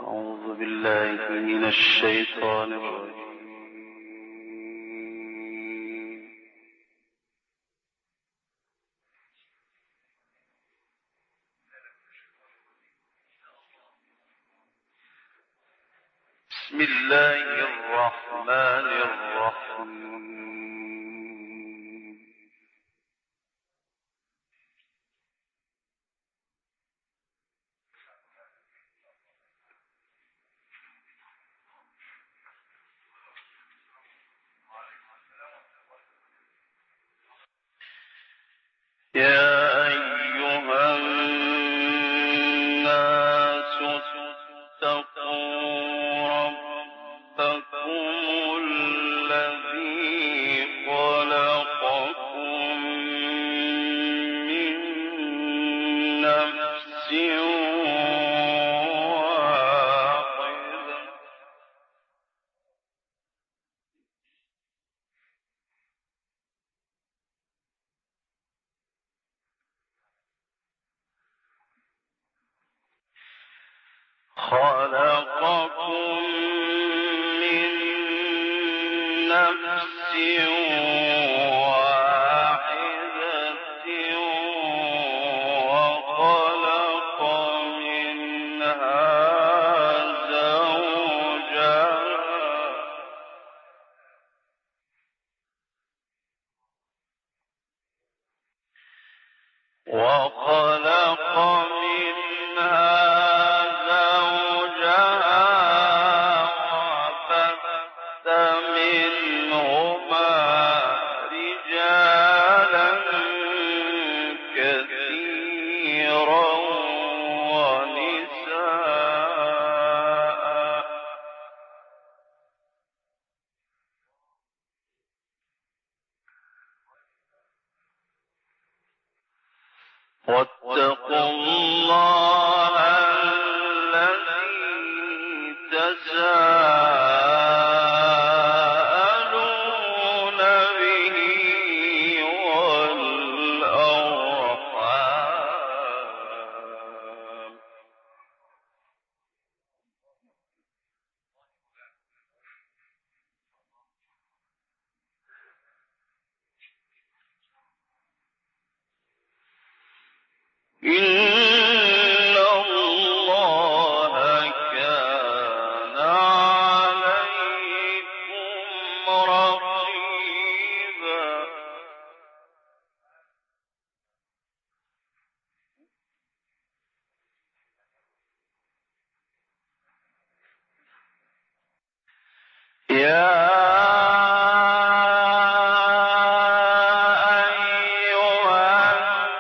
أعوذ بالله من الشيطان الرجيم. بسم الله الرحمن الرحيم. يا أيها الناس اتقوا ربكم الذي خلقكم من نفس واحدة وخلق منها زوجها وبث منهما رجالا كثيرا ونساء واتقوا الله الذي تساءلون به والأرحام إن الله كان عليكم رقيبا يا أيها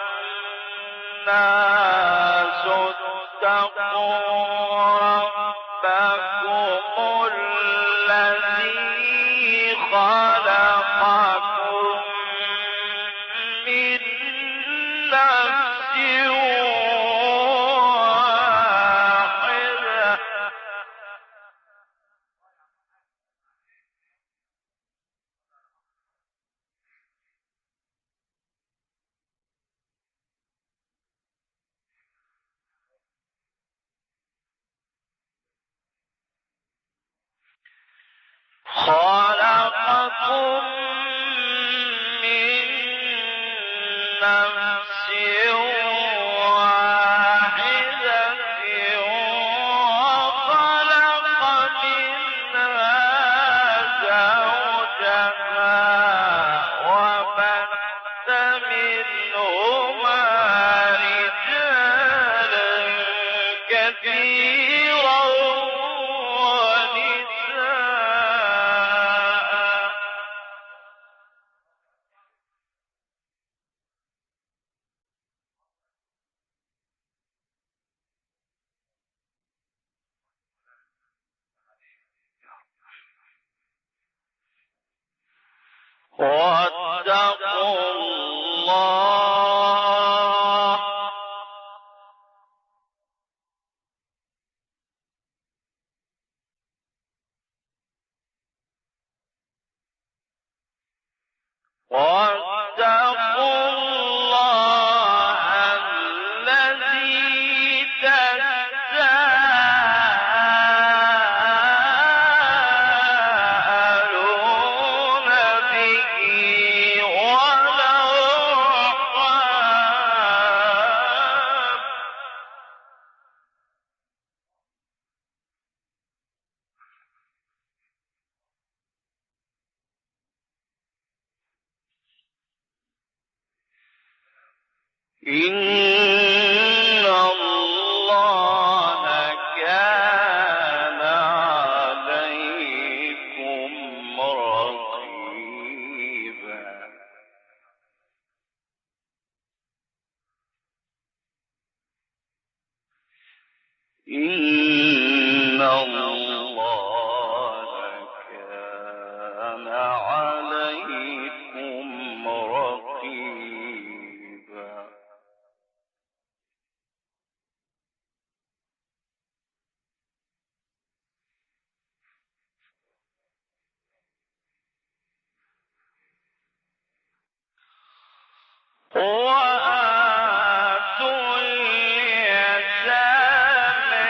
الناس اتقوا ربكم الذي خلقكم من نفس واحدة خلقكم من نفس واحدة وخلق منها زوجها وبث منهما رجالا كثيرا ونساء واتقوا الله الذي تساءلون إن الله كان عليكم رقيبا إن الله كان عليكم رقيبا وآتوا اليتامى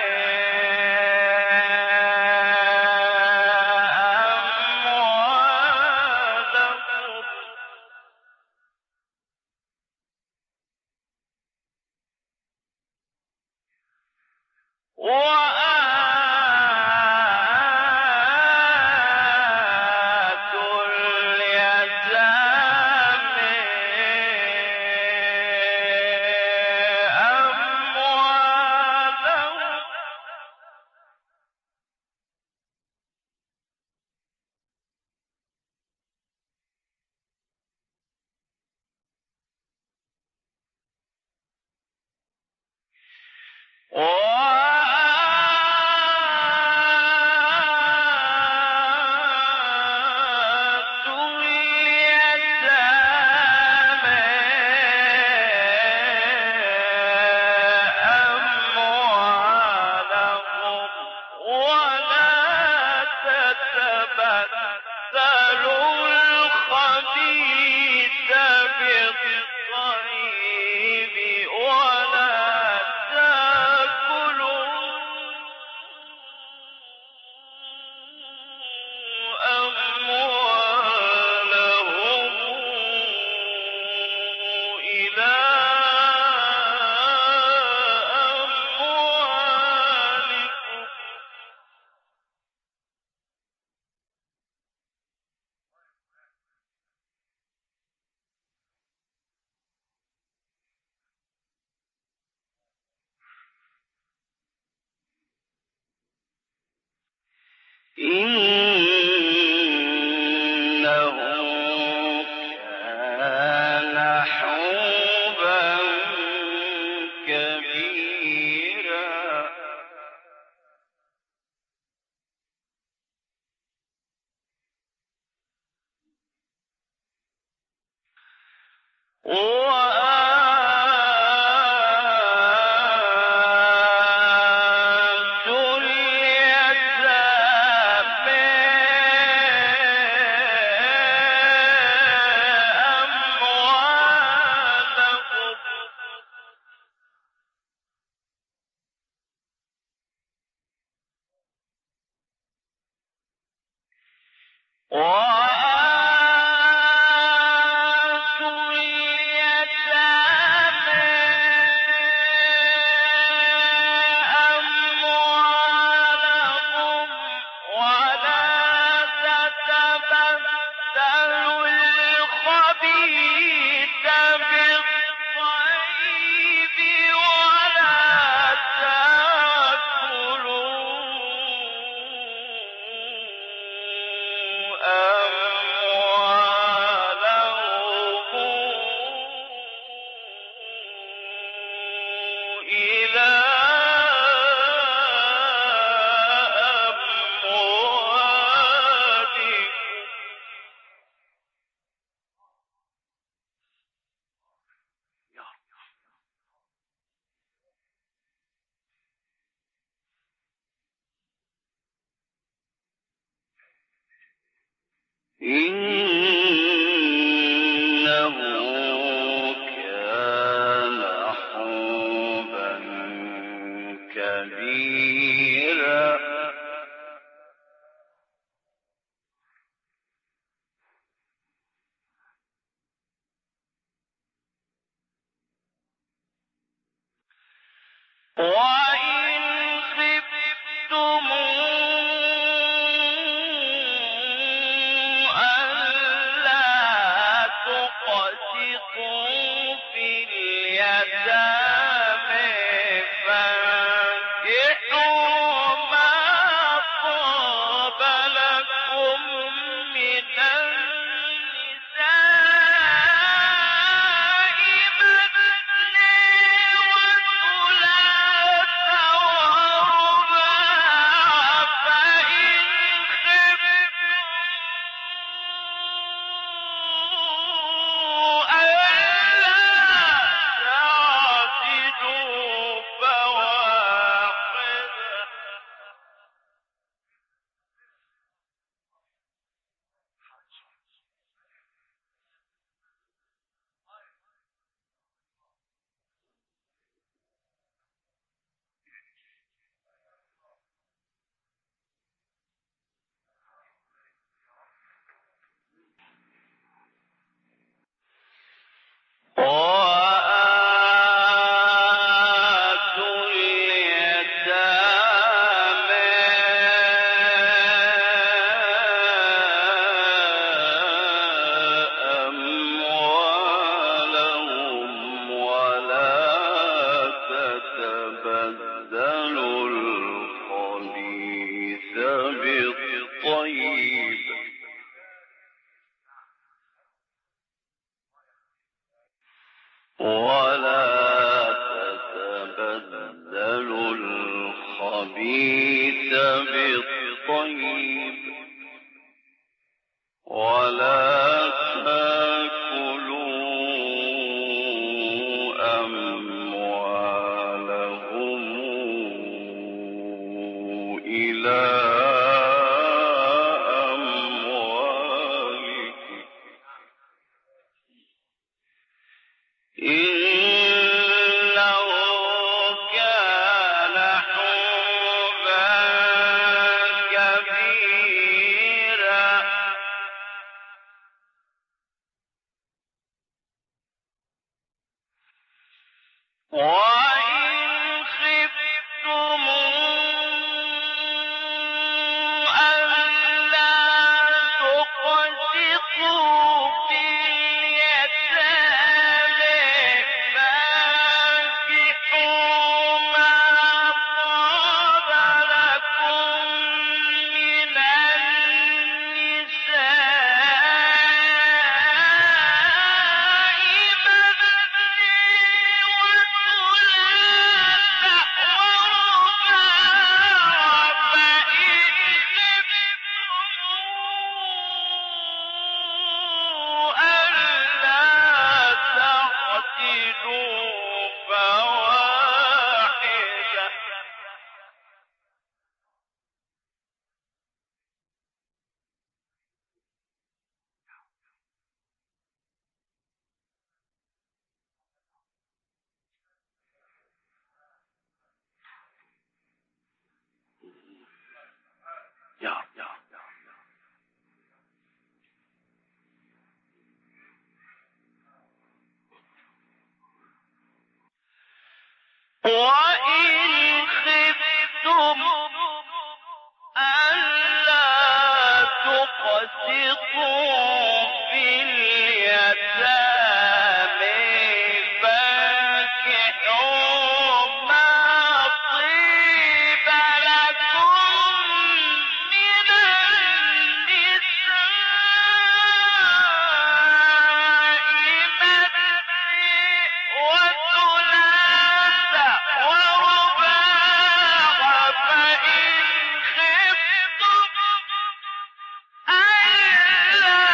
إنه كان حوبا كبيرا إنه كان حوبا كبيرا وإن خفتم ألا تقسطوا في اليتامى الخبيث بالطيب ولا تأكلوا أموالهم إلى أموالكم إنه كان حوبا كبيرا وإن خفتم ألا تقسطوا في اليتامى فانكحوا ما طاب لكم من النساء مثني وثلاث ورباع فإن خفتم ألا تعدلوا فواحدة وإن خفتم ألا تقسطوا في اليتامى فانكحوا ما طيب لكم من النساء مثني وثلاث ورباع فإن خفتم ألا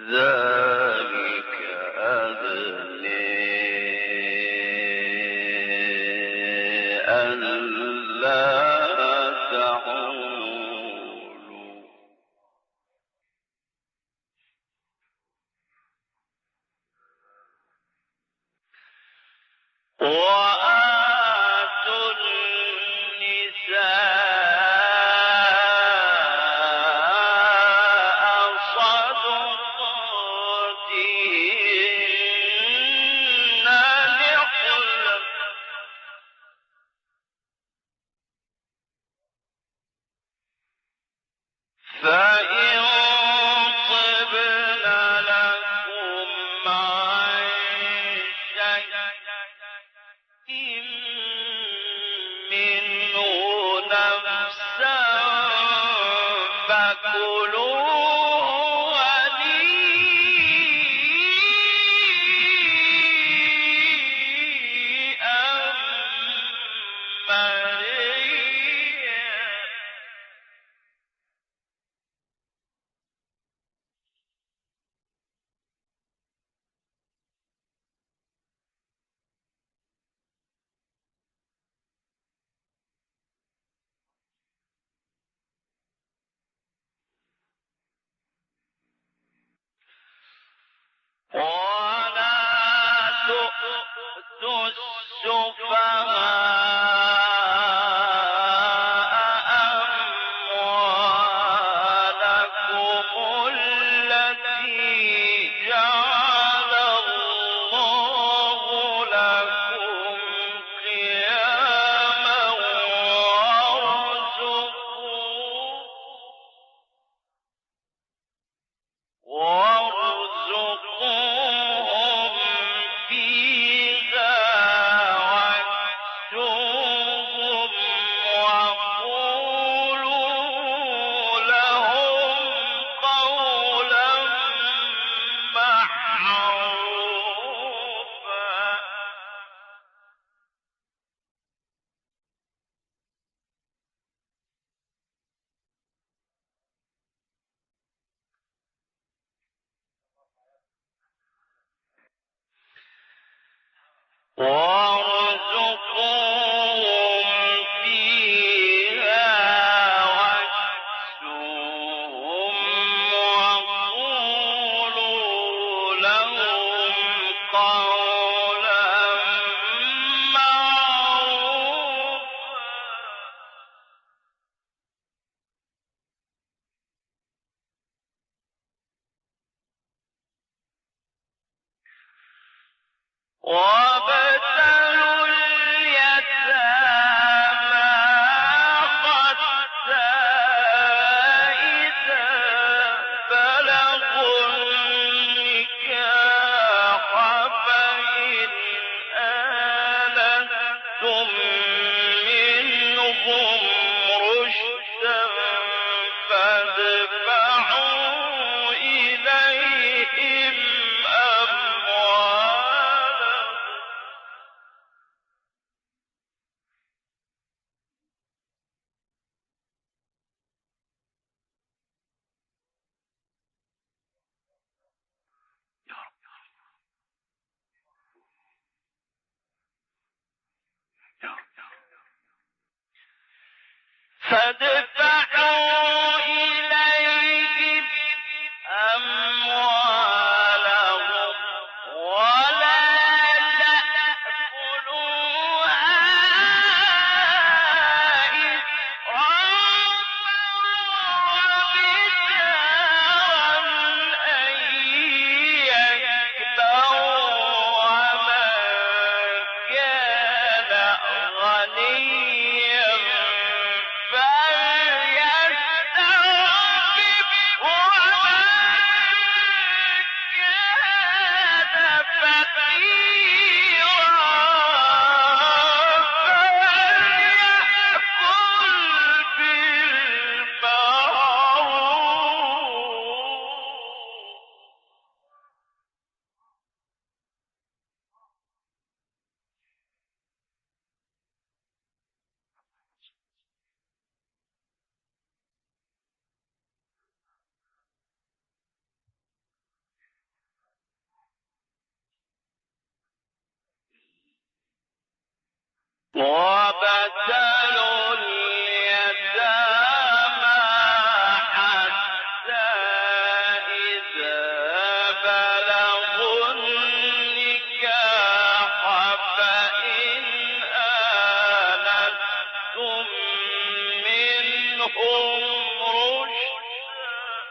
ذلك أدني ألا تعولوا وآتوا النساء صدقاتهن نحلة فإن طبن لكم عن شيء منه نفسا فكلوه هنيئا مريئا ولا تؤتوا السفهاء أموالكم التي جعل الله لكم قياما وارزقوهم فيها واكسوهم وقولوا لهم قولا معروفا وارزقوهم فيها واكسوهم وقولوا لهم قولا معروفا وابتلوا اليتامى حتى إذا بلغوا النكاح فإن آنستم منهم رشدا فادفعوا إليهم أموالهم فادفعوا إليهم أموالهم ولا تأكلوها إسرافا وبدارا أن يكبروا ومن كان غنيا فليستعفف وابتلوا اليتامى حتى إذا بلغوا النكاح فإن آنستم منهم رشدا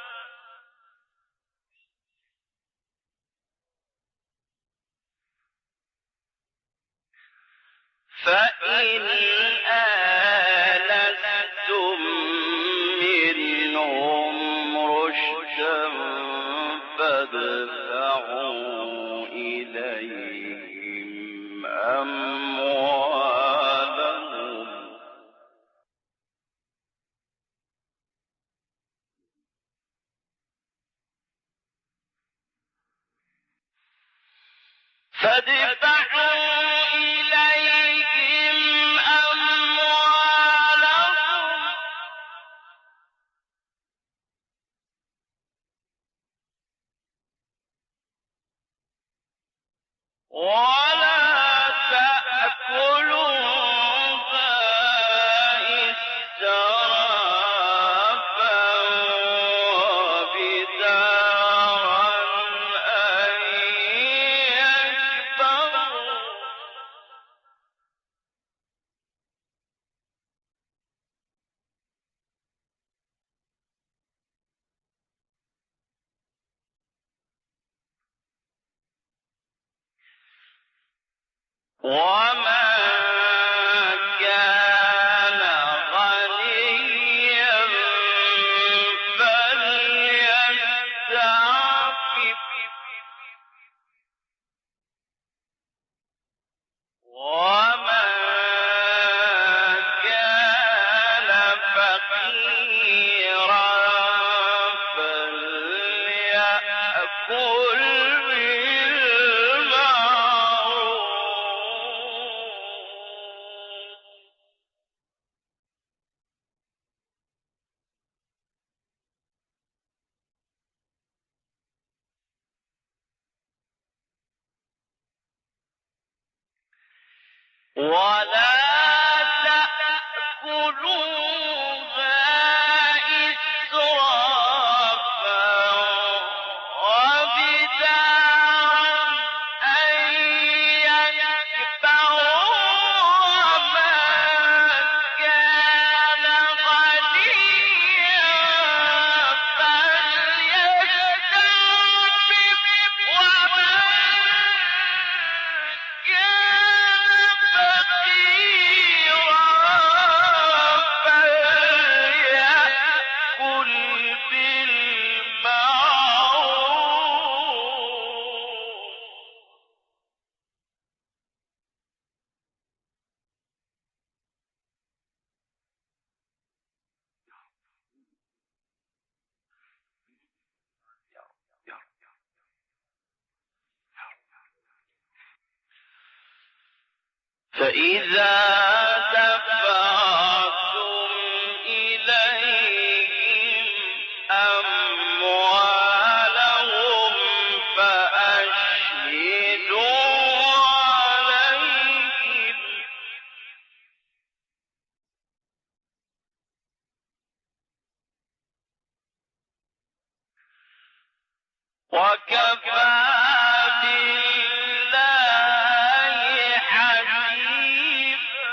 فإن آنستم منهم رشدا فادفعوا إليهم أموالهم ولا تأكلوها إسرافا وبدارا أن يكبروا وما كان غنيا فليستعفف وما كان فقيرا فليأكل ولا تأكلوها إسرافا وبدارا أن يكبروا وما كان غنيا فليستعفف وما كان فقيرا فليأكل بالمعروف فإذا دفعتم إليهم أموالهم فأشهدوا عليهم وكفى بالله حسيبا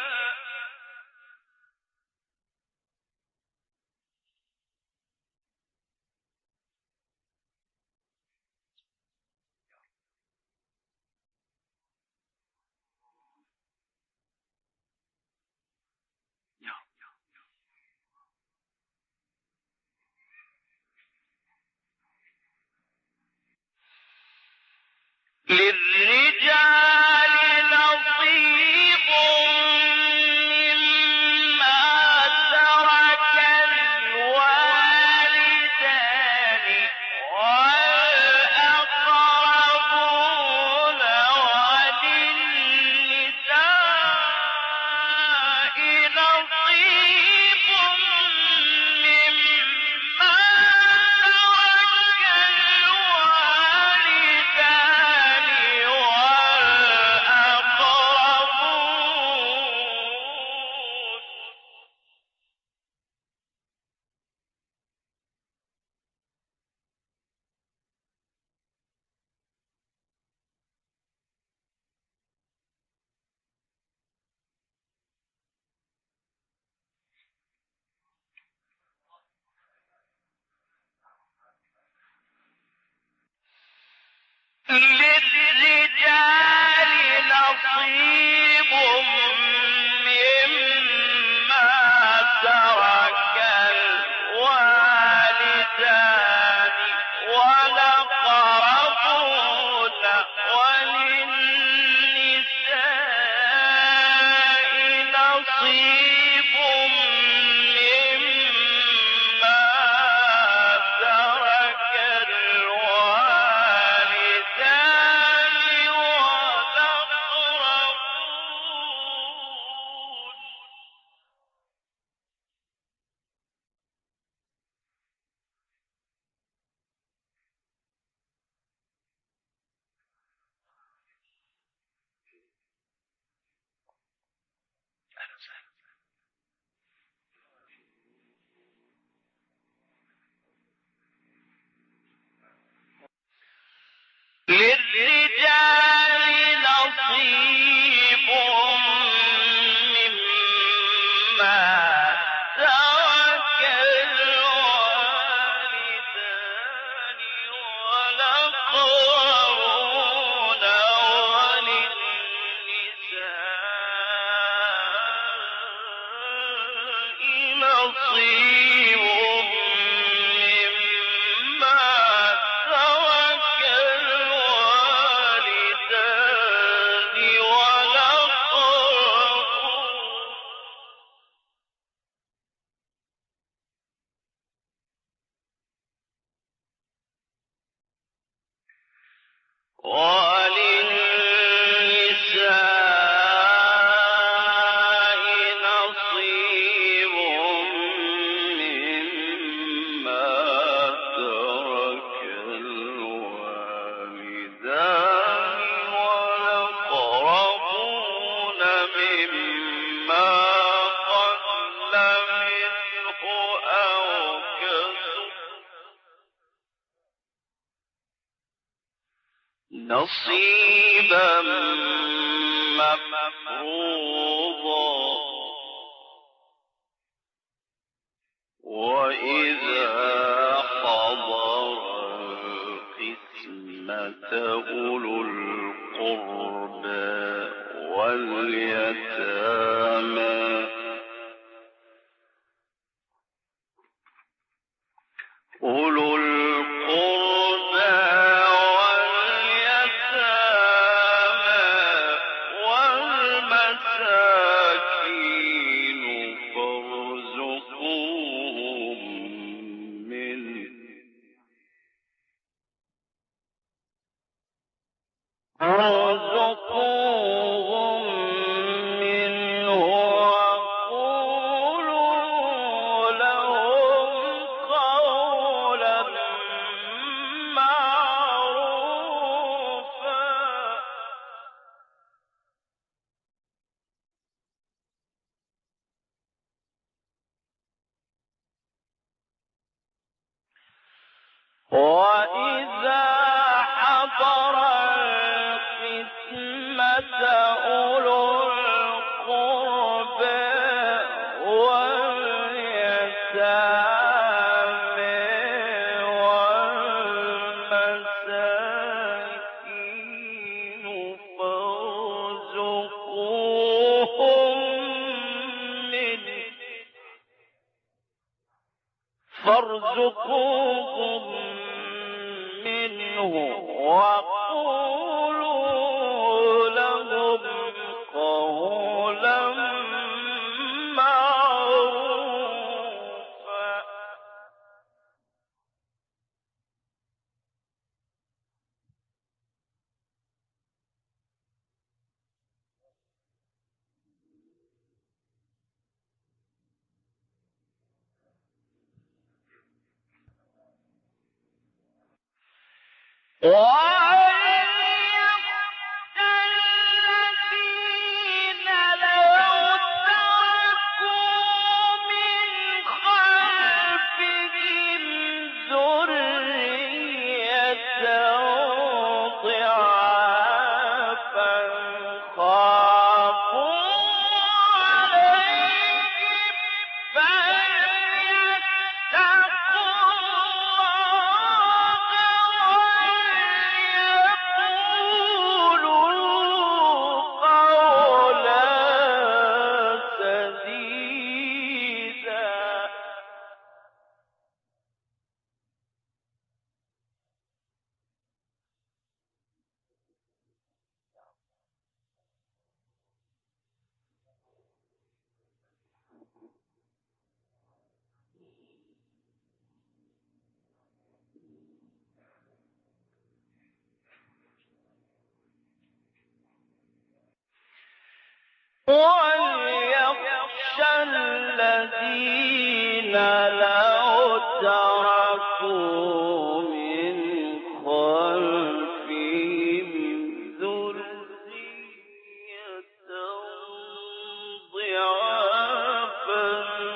للرجال نصيب مما ترك الوالدان والأقربون وللنساء نصيب مما ترك الوالدان والأقربون. للرجال نصيب مما ترك الوالدان والأقربون وللنساء نصيب مما ترك الوالدان والأقربون وللنساء نصيب مما ترك الوالدان والأقربون مما قل منه أو كثر نصيبا مفروضا. وإذا حضر القسمة أولو القربى واليتامى أولو القربى واليتامى والمساكين فارزقوهم منه وقولوا لهم قولا معروفا. وإذا حضر القسمة أولو القربى واليتامى والمساكين فارزقوهم منه وقولوا لهم قولا معروفا. الذين لو تركوا من خلفهم ذرية ضعافا خافوا عليهم فليتقوا الله وليخشى الذين لو تركوا من خلفهم ذرية ضعافا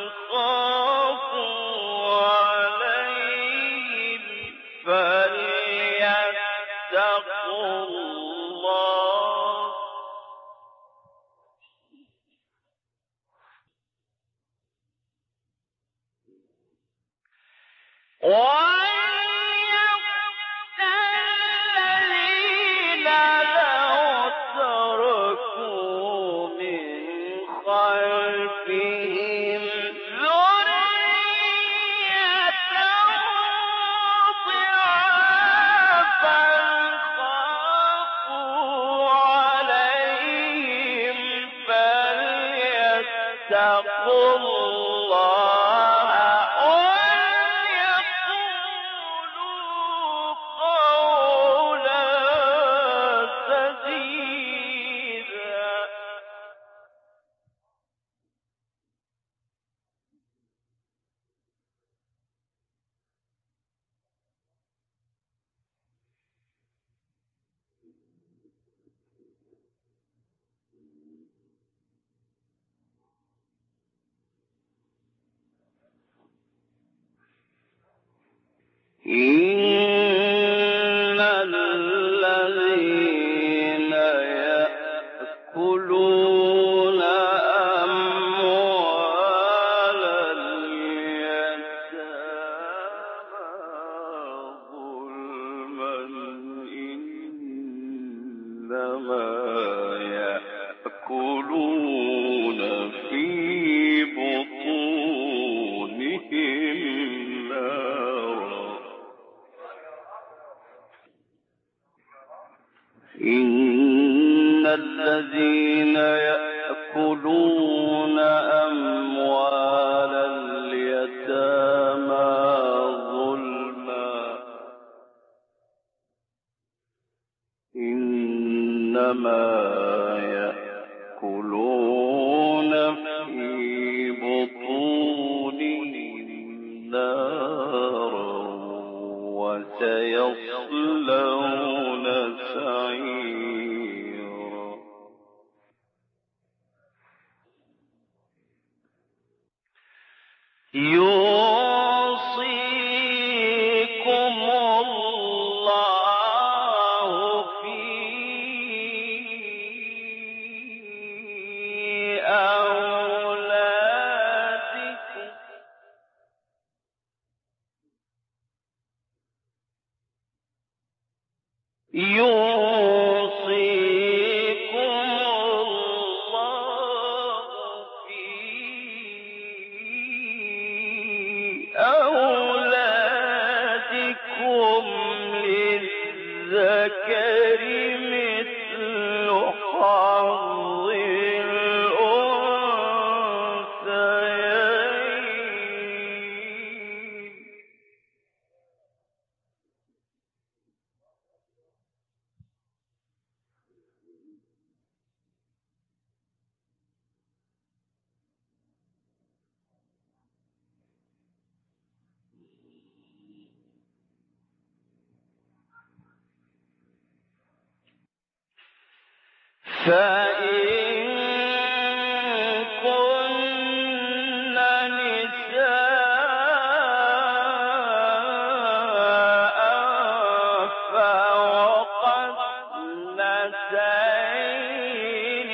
خافوا عليهم فليتقوا الله وليخشى الذين لو تركوا من خلفهم ذرية ضعافا خافوا عليهم فليتقوا الله وليقولوا قولا سديدا. إن الذين يأكلون أموال اليتامى ظلما إنما يأكلون في بطونهم نارا. إن الذين يأكلون أموال اليتامى ظلما إنما يأكلون في بطونهم نارا وسيصلون سعيرا. يوصيكم الله في أولادكم يوصيكم الله في أولادكم للذكر مثل حظ الأنثيين. فإن كن نساء فوق اثنتين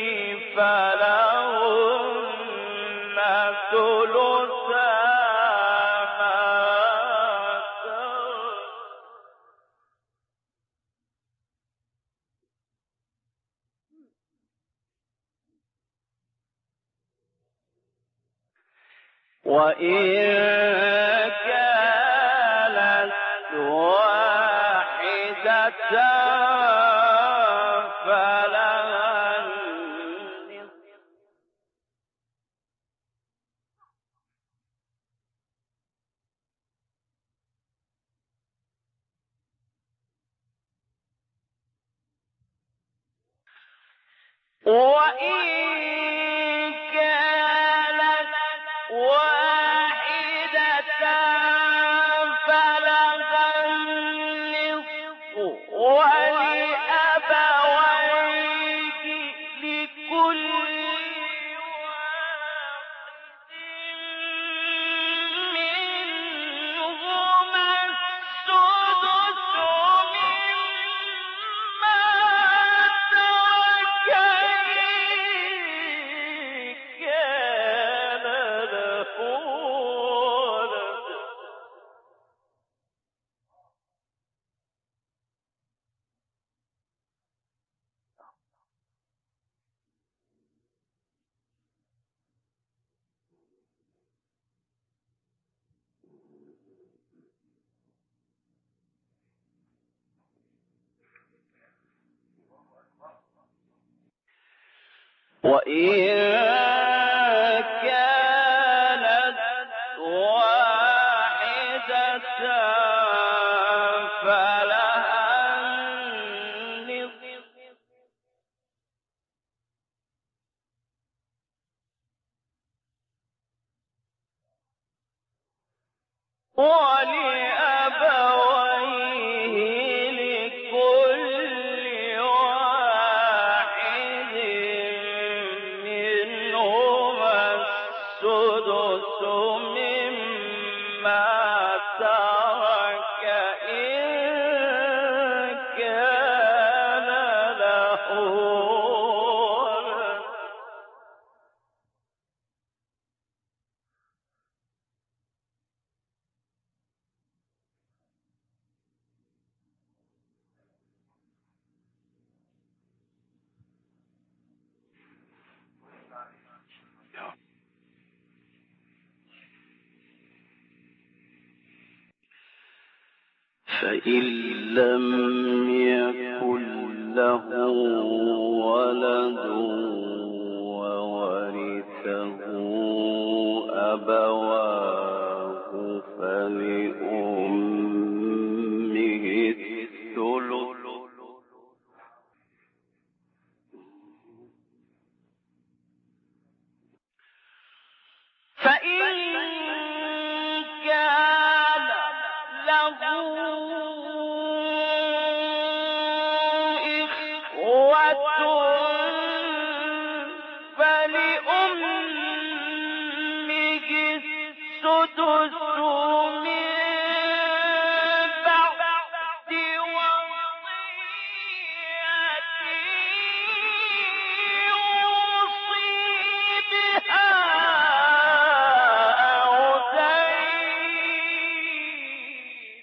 فلهن ثلثا ما ترك وإن كانت واحدة فلها النصف وإن وإن كانت واحدة فلها النصف ولأبويه لكل واحد منهما السدس مما ترك إن كان له ولد فإن لم يكن له ولد وورثه أبواه فلأمه الثلث فإن كان له إخوة فلأمه السدس من بعد وصية يوصي بها أو دين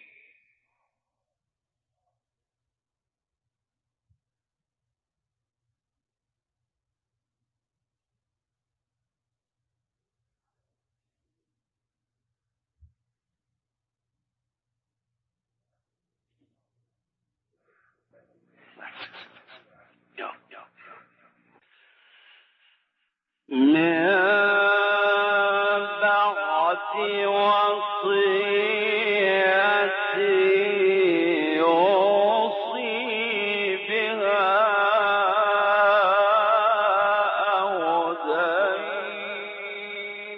من بعد وصية يوصي بها أو دين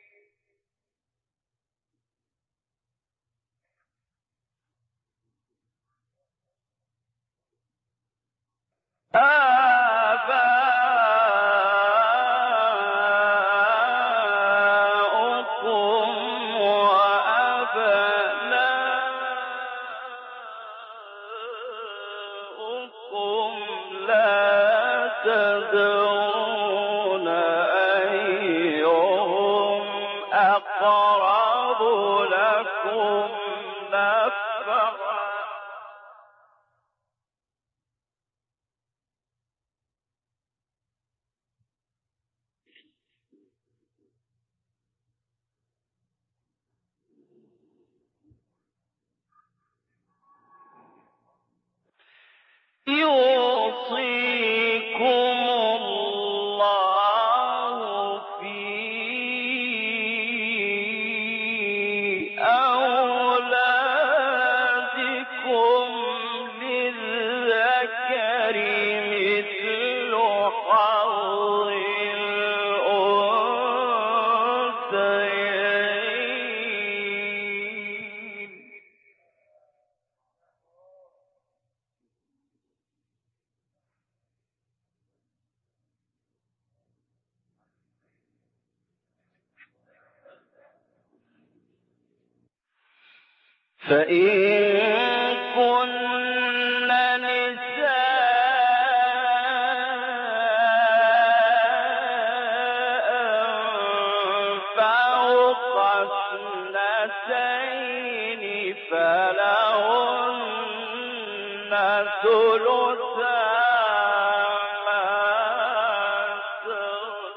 آباؤكم وأبناؤكم لا تدرون أيهم أقرب لكم نفعا يوصيكم الله في أولادكم للذكر مثل حظ الأنثيين فإن كن نساء فوق اثنتين فلهن ثلثا ما ترك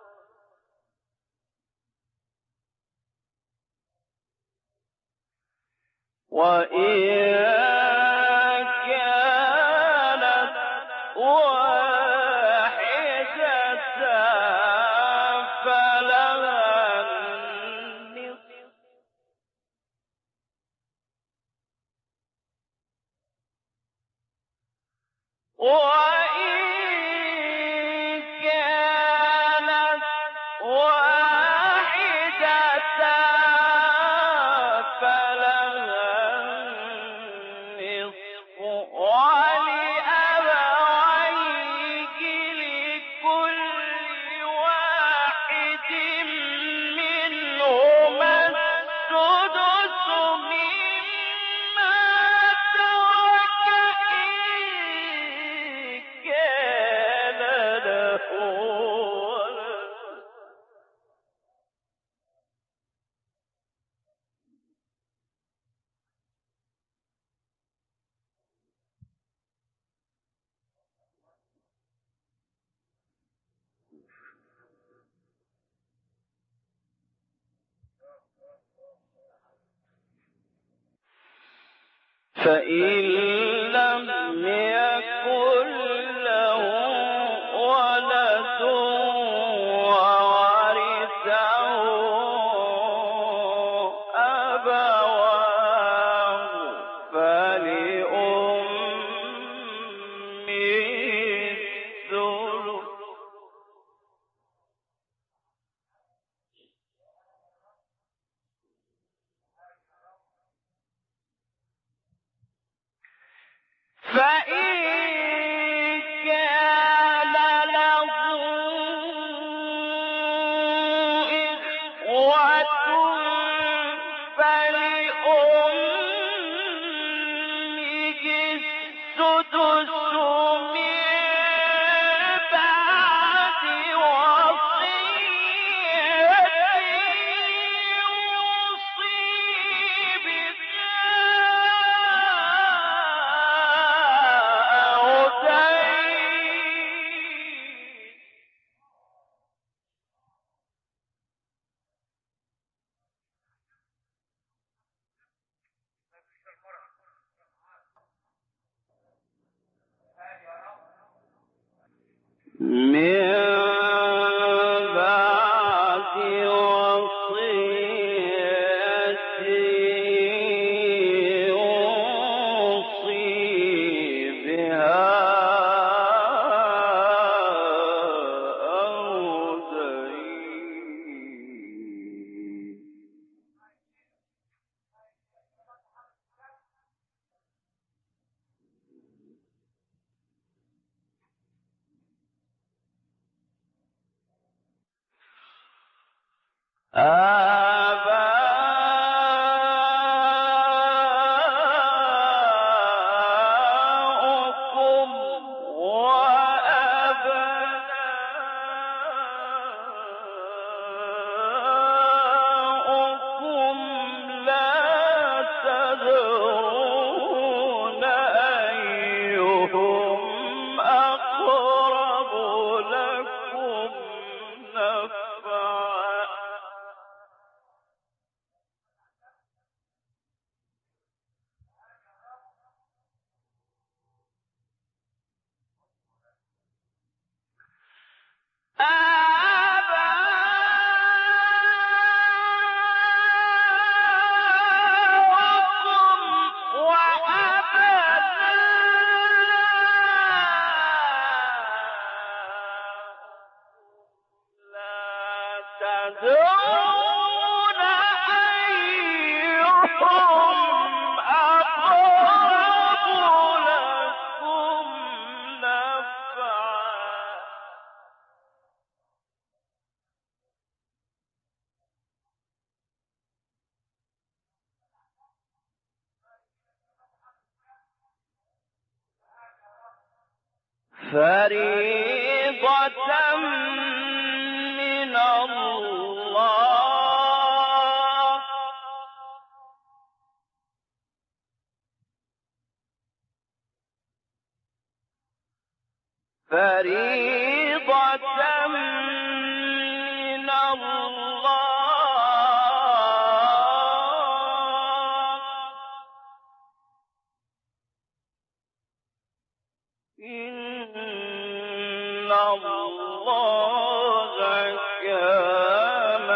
وإن كانت واحدة فإن لم يكن له ولد وورثه أبواه فلأمه الثلث فإن كان له إخوة فلأمه السدس من بعد وصية يوصي بها أو دين. من بعد وصية يوصي بها أو دين. آباؤكم وأبناؤكم لا تدرون أيهم أقرب لكم نفعا آباؤكم وأبناؤكم لا تدرون أيهم أقرب لكم نفعا فريضة من الله فريضة من الله إن الله كان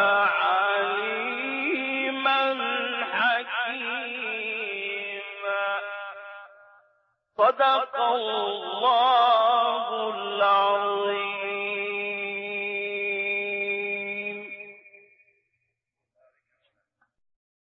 عليما حكيما صدق الله